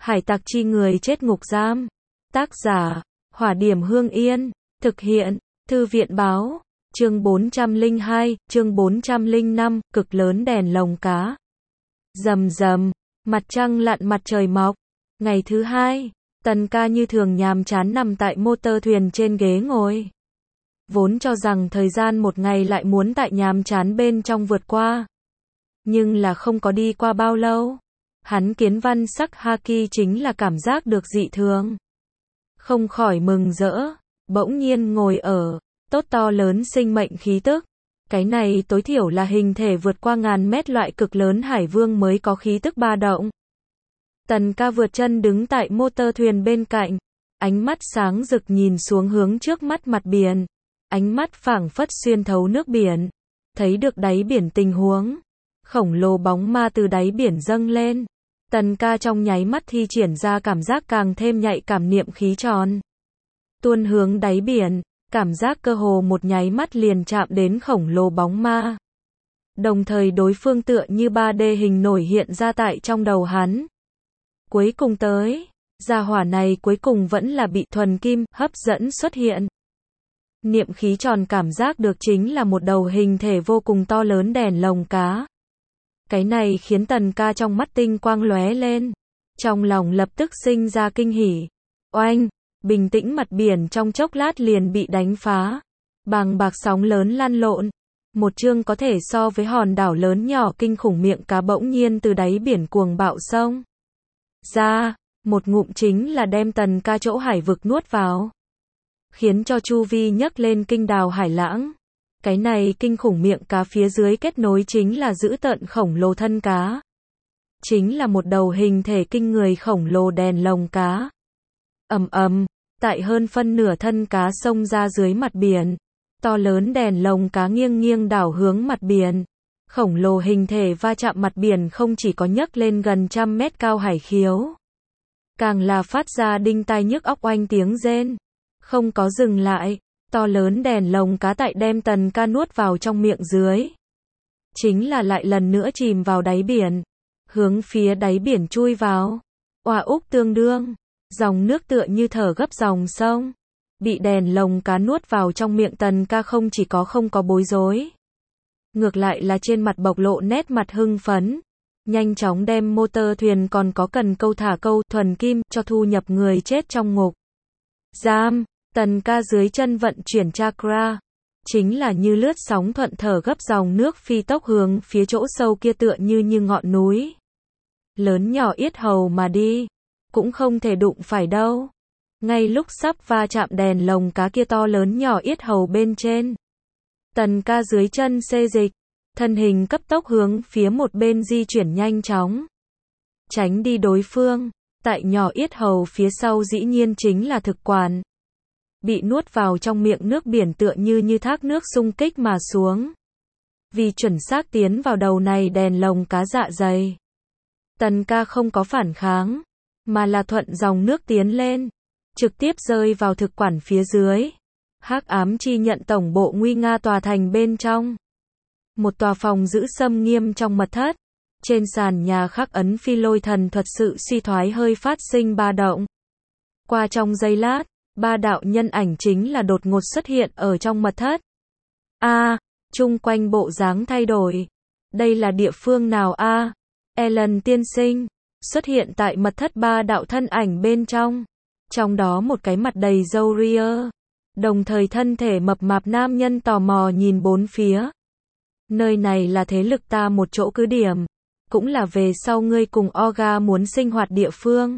Hải tặc chi người chết ngục giam. Tác giả, Hỏa Điểm Hương Yên. Thực hiện, Thư viện báo. Chương 402, chương 405, cực lớn đèn lồng cá. Rầm rầm, mặt trăng lặn mặt trời mọc. Ngày thứ hai, Tần ca như thường nhàm chán nằm tại motor thuyền trên ghế ngồi. Vốn cho rằng thời gian một ngày lại muốn tại nhàm chán bên trong vượt qua. Nhưng là không có đi qua bao lâu. Hắn kiến văn sắc haki chính là cảm giác được dị thường. Không khỏi mừng rỡ, bỗng nhiên ngồi ở, tốt to lớn sinh mệnh khí tức. Cái này tối thiểu là hình thể vượt qua 1000 mét loại cực lớn hải vương mới có khí tức ba động. Tần ca vượt chân đứng tại motor thuyền bên cạnh, ánh mắt sáng rực nhìn xuống hướng trước mắt mặt biển. Ánh mắt phảng phất xuyên thấu nước biển, thấy được đáy biển tình huống. Khổng lồ bóng ma từ đáy biển dâng lên. Tần ca trong nháy mắt thi triển ra cảm giác càng thêm nhạy cảm niệm khí tròn. Tuôn hướng đáy biển, cảm giác cơ hồ một nháy mắt liền chạm đến khổng lồ bóng ma. Đồng thời đối phương tựa như 3D hình nổi hiện ra tại trong đầu hắn. Cuối cùng tới, gia hỏa này cuối cùng vẫn là bị thuần kim hấp dẫn xuất hiện. Niệm khí tròn cảm giác được chính là một đầu hình thể vô cùng to lớn đèn lồng cá. Cái này khiến Tần ca trong mắt tinh quang lóe lên. Trong lòng lập tức sinh ra kinh hỉ. Oanh, bình tĩnh mặt biển trong chốc lát liền bị đánh phá. Bàng bạc sóng lớn lăn lộn. Một chương có thể so với hòn đảo lớn nhỏ kinh khủng miệng cá bỗng nhiên từ đáy biển cuồng bạo xông ra, một ngụm chính là đem Tần ca chỗ hải vực nuốt vào. Khiến cho chu vi nhấc lên kinh đào hải lãng. Cái này kinh khủng miệng cá phía dưới kết nối chính là dữ tợn khổng lồ thân cá. Chính là một đầu hình thể kinh người khổng lồ đèn lồng cá. Ầm ầm, tại hơn phân nửa thân cá xông ra dưới mặt biển. To lớn đèn lồng cá nghiêng nghiêng đảo hướng mặt biển. Khổng lồ hình thể va chạm mặt biển không chỉ có nhấc lên gần 100 mét cao hải khiếu. Càng là phát ra đinh tai nhức óc oanh tiếng rên. Không có dừng lại. To lớn đèn lồng cá tại đem Tần ca nuốt vào trong miệng dưới. Chính là lại lần nữa chìm vào đáy biển. Hướng phía đáy biển chui vào. Oa úc tương đương. Dòng nước tựa như thở gấp dòng sông. Bị đèn lồng cá nuốt vào trong miệng Tần ca không chỉ có không có bối rối. Ngược lại là trên mặt bộc lộ nét mặt hưng phấn. Nhanh chóng đem motor thuyền còn có cần câu thả câu thuần kim cho thu nhập người chết trong ngục giam. Tần ca dưới chân vận chuyển chakra. Chính là như lướt sóng thuận thở gấp dòng nước phi tốc hướng phía chỗ sâu kia tựa như ngọn núi. Lớn nhỏ yết hầu mà đi. Cũng không thể đụng phải đâu. Ngay lúc sắp va chạm đèn lồng cá kia to lớn nhỏ yết hầu bên trên. Tần ca dưới chân xê dịch. Thân hình cấp tốc hướng phía một bên di chuyển nhanh chóng. Tránh đi đối phương. Tại nhỏ yết hầu phía sau dĩ nhiên chính là thực quản. Bị nuốt vào trong miệng nước biển tựa như thác nước xung kích mà xuống. Vì chuẩn xác tiến vào đầu này đèn lồng cá dạ dày. Tần ca không có phản kháng, mà là thuận dòng nước tiến lên, trực tiếp rơi vào thực quản phía dưới. Hắc ám chi nhận tổng bộ nguy nga tòa thành bên trong. Một tòa phòng giữ xâm nghiêm trong mật thất. Trên sàn nhà khắc ấn phi lôi thần thuật sự suy thoái hơi phát sinh ba động. Qua trong giây lát. Ba đạo nhân ảnh chính là đột ngột xuất hiện ở trong mật thất. Chung quanh bộ dáng thay đổi. Đây là địa phương nào a? Ellen tiên sinh. Xuất hiện tại mật thất ba đạo thân ảnh bên trong. Trong đó một cái mặt đầy râu ria. Đồng thời thân thể mập mạp nam nhân tò mò nhìn bốn phía. Nơi này là thế lực ta một chỗ cứ điểm. Cũng là về sau ngươi cùng Olga muốn sinh hoạt địa phương.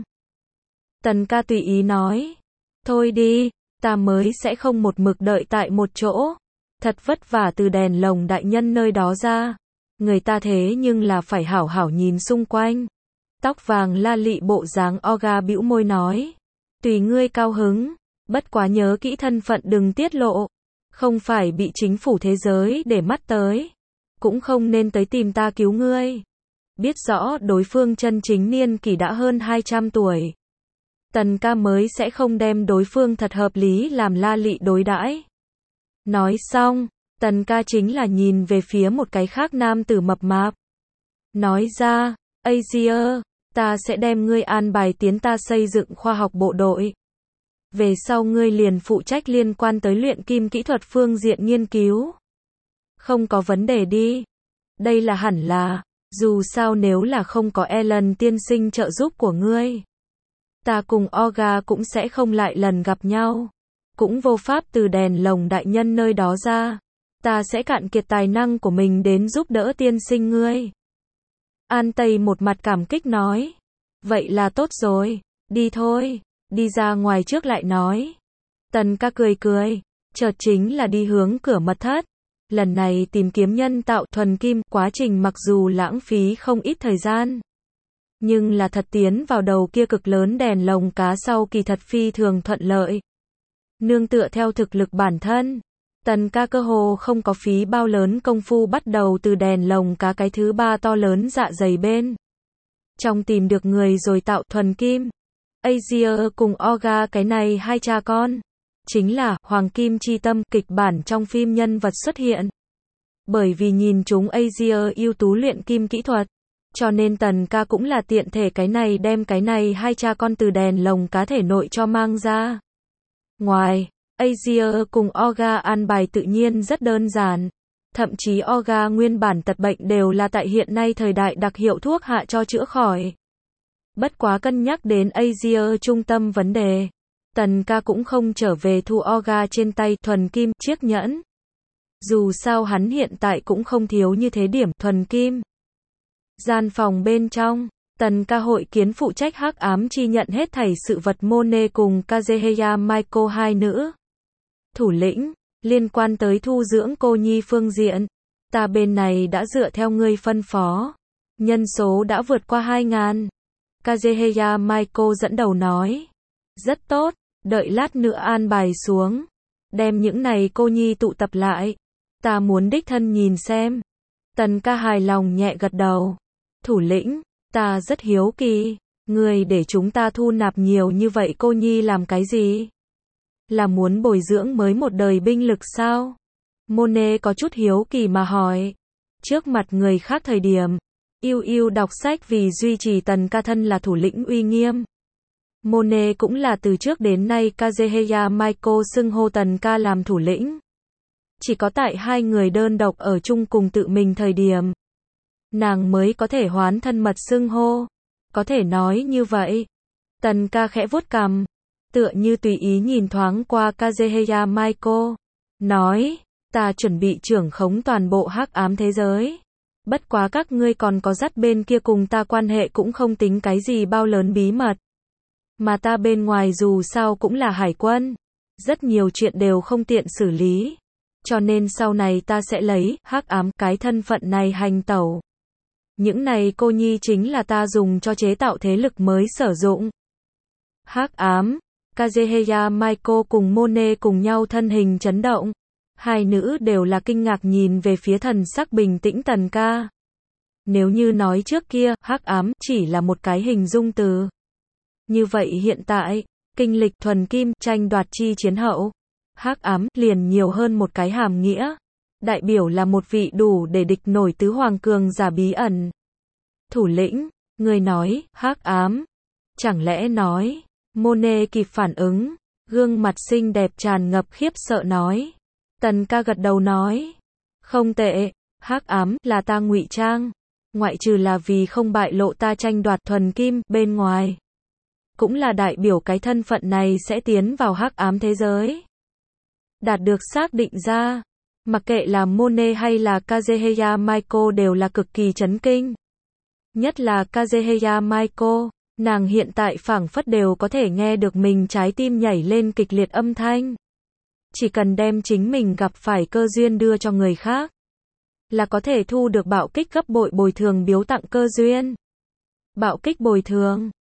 Tần ca tùy ý nói. Thôi đi, ta mới sẽ không một mực đợi tại một chỗ. Thật vất vả từ đèn lồng đại nhân nơi đó ra. Người ta thế nhưng là phải hảo hảo nhìn xung quanh. Tóc vàng la lị bộ dáng Olga bĩu môi nói. Tùy ngươi cao hứng, bất quá nhớ kỹ thân phận đừng tiết lộ. Không phải bị chính phủ thế giới để mắt tới. Cũng không nên tới tìm ta cứu ngươi. Biết rõ đối phương chân chính niên kỷ đã hơn 200 tuổi. Tần ca mới sẽ không đem đối phương thật hợp lý làm la lị đối đãi. Nói xong, Tần ca chính là nhìn về phía một cái khác nam tử mập mạp. Nói ra, Asia, Ta sẽ đem ngươi an bài tiến ta xây dựng khoa học bộ đội. Về sau ngươi liền phụ trách liên quan tới luyện kim kỹ thuật phương diện nghiên cứu. Không có vấn đề đi. Đây là hẳn là, dù sao nếu là không có Ellen tiên sinh trợ giúp của ngươi, ta cùng Olga cũng sẽ không lại lần gặp nhau. Cũng vô pháp từ đèn lồng đại nhân nơi đó ra. Ta sẽ cạn kiệt tài năng của mình đến giúp đỡ tiên sinh ngươi. An Tây một mặt cảm kích nói. Vậy là tốt rồi, đi thôi, đi ra ngoài trước lại nói. Tần ca cười cười, chợt chính là đi hướng cửa mật thất. Lần này tìm kiếm nhân tạo thuần kim, quá trình mặc dù lãng phí không ít thời gian, nhưng là thật tiến vào đầu kia cực lớn đèn lồng cá sau kỳ thật phi thường thuận lợi. Nương tựa theo thực lực bản thân, Tần ca cơ hồ không có phí bao lớn công phu bắt đầu từ đèn lồng cá cái thứ ba to lớn dạ dày bên trong tìm được người rồi tạo thuần kim. Asia cùng Olga cái này hai cha con, chính là Hoàng Kim Chi Tâm, kịch bản trong phim nhân vật xuất hiện. Bởi vì nhìn chúng Asia ưu tú luyện kim kỹ thuật, cho nên Tần ca cũng là tiện thể cái này đem cái này hai cha con từ đèn lồng cá thể nội cho mang ra. Ngoài, Asia cùng Olga an bài tự nhiên rất đơn giản. Thậm chí Olga nguyên bản tật bệnh đều là tại hiện nay thời đại đặc hiệu thuốc hạ cho chữa khỏi. Bất quá cân nhắc đến Asia trung tâm vấn đề, Tần ca cũng không trở về thu Olga trên tay thuần kim chiếc nhẫn. Dù sao hắn hiện tại cũng không thiếu như thế điểm thuần kim. Gian phòng bên trong, Tần ca hội kiến phụ trách hắc ám chi nhận hết thảy sự vật Monet cùng Kazuhaya Maiko hai nữ thủ lĩnh, liên quan tới thu dưỡng cô nhi phương diện. Ta bên này đã dựa theo ngươi phân phó. Nhân số đã vượt qua 2.000. Kazuhaya Maiko dẫn đầu nói. Rất tốt, đợi lát nữa an bài xuống. Đem những này cô nhi tụ tập lại. Ta muốn đích thân nhìn xem. Tần ca hài lòng nhẹ gật đầu. Thủ lĩnh, ta rất hiếu kỳ. Ngươi để chúng ta thu nạp nhiều như vậy cô nhi làm cái gì? Là muốn bồi dưỡng mới một đời binh lực sao? Monet có chút hiếu kỳ mà hỏi. Trước mặt người khác thời điểm, yêu đọc sách vì duy trì Tần ca thân là thủ lĩnh uy nghiêm. Monet cũng là từ trước đến nay Kazuhaya Maiko xưng hô Tần ca làm thủ lĩnh. Chỉ có tại hai người đơn độc ở chung cùng tự mình thời điểm, nàng mới có thể hoán thân mật xưng hô. Có thể nói như vậy. Tần ca khẽ vuốt cằm, tựa như tùy ý nhìn thoáng qua Kazuhaya Maiko, nói, ta chuẩn bị trưởng khống toàn bộ hắc ám thế giới. Bất quá các ngươi còn có dắt bên kia cùng ta quan hệ cũng không tính cái gì bao lớn bí mật. Mà ta bên ngoài dù sao cũng là hải quân. Rất nhiều chuyện đều không tiện xử lý. Cho nên sau này ta sẽ lấy hắc ám cái thân phận này hành tẩu. Những này cô nhi chính là ta dùng cho chế tạo thế lực mới sử dụng. Hắc ám, Kazuhaya Maiko cùng Monet cùng nhau thân hình chấn động. Hai nữ đều là kinh ngạc nhìn về phía thần sắc bình tĩnh Tần ca. Nếu như nói trước kia, hắc ám chỉ là một cái hình dung từ. Như vậy hiện tại, kinh lịch thuần kim, tranh đoạt chi chiến hậu, hắc ám liền nhiều hơn một cái hàm nghĩa. Đại biểu là một vị đủ để địch nổi tứ hoàng cường giả bí ẩn. Thủ lĩnh, người nói, hắc ám. Chẳng lẽ nói, Monet kịp phản ứng, gương mặt xinh đẹp tràn ngập khiếp sợ nói. Tần ca gật đầu nói, không tệ, hắc ám là ta ngụy trang, ngoại trừ là vì không bại lộ ta tranh đoạt thuần kim bên ngoài, cũng là đại biểu cái thân phận này sẽ tiến vào hắc ám thế giới. Đạt được xác định ra, mặc kệ là Monet hay là Kazuhaya Maiko đều là cực kỳ chấn kinh. Nhất là Kazuhaya Maiko, nàng hiện tại phảng phất đều có thể nghe được mình trái tim nhảy lên kịch liệt âm thanh. Chỉ cần đem chính mình gặp phải cơ duyên đưa cho người khác, là có thể thu được bạo kích gấp bội bồi thường biếu tặng cơ duyên. Bạo kích bồi thường,